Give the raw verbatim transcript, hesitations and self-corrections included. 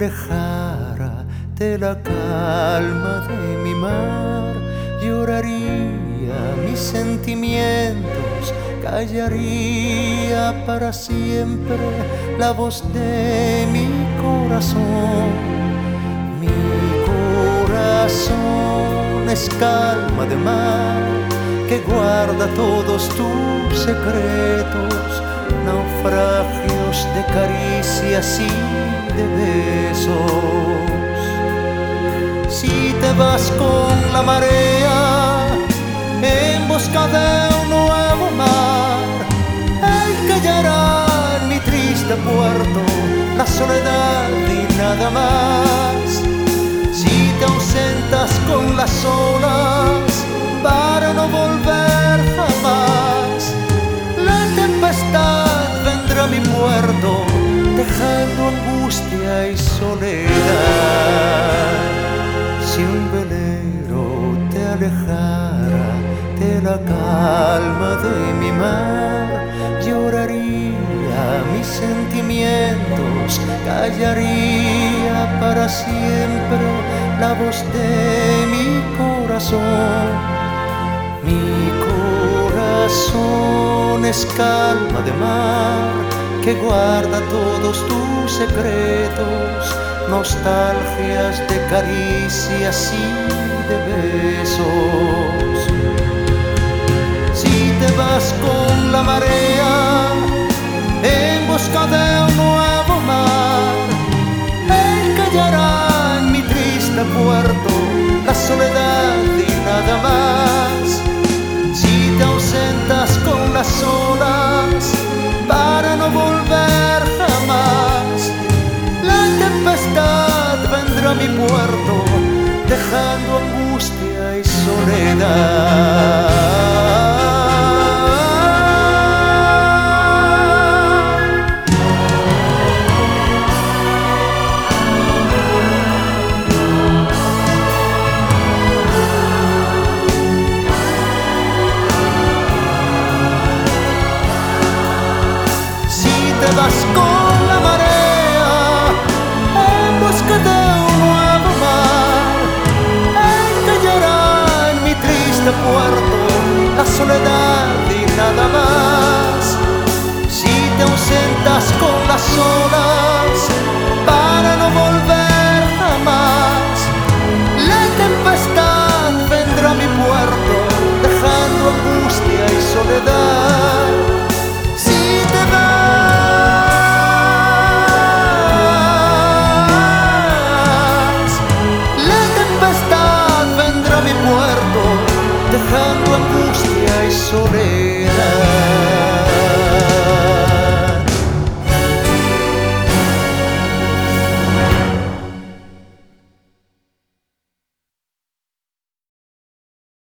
alejara de la calma de mi mar, lloraría mis sentimientos, callaría para siempre la voz de mi corazón. Mi corazón es calma de mar que guarda todos tus secretos, naufragios de caricias y de besos. Si te vas con la marea en busca de un nuevo mar, él callará en mi triste puerto la soledad y nada más. Si te ausentas con las olas para no volver jamás, la tempestad vendrá a mi puerto dejando angustia y soledad. Si un velero te alejara de la calma de mi mar, lloraría mis sentimientos, callaría para siempre la voz de mi corazón. Mi corazón es calma de mar que guarda todos tus secretos, nostalgias de caricias y de besos. Si te vas con la marea en busca de un nuevo mar, él callará en mi triste puerto la soledad y nada más. Si te ausentas con las olas para no volver jamás, la tempestad vendrá a mi puerto dejando angustia y soledad. Te vas con la marea en busca de un nuevo mar, él callará en mi triste puerto la soledad y nada más. Si te ausentas con las olas para no volver jamás, la tempestad vendrá a mi puerto dejando angustia y soledad.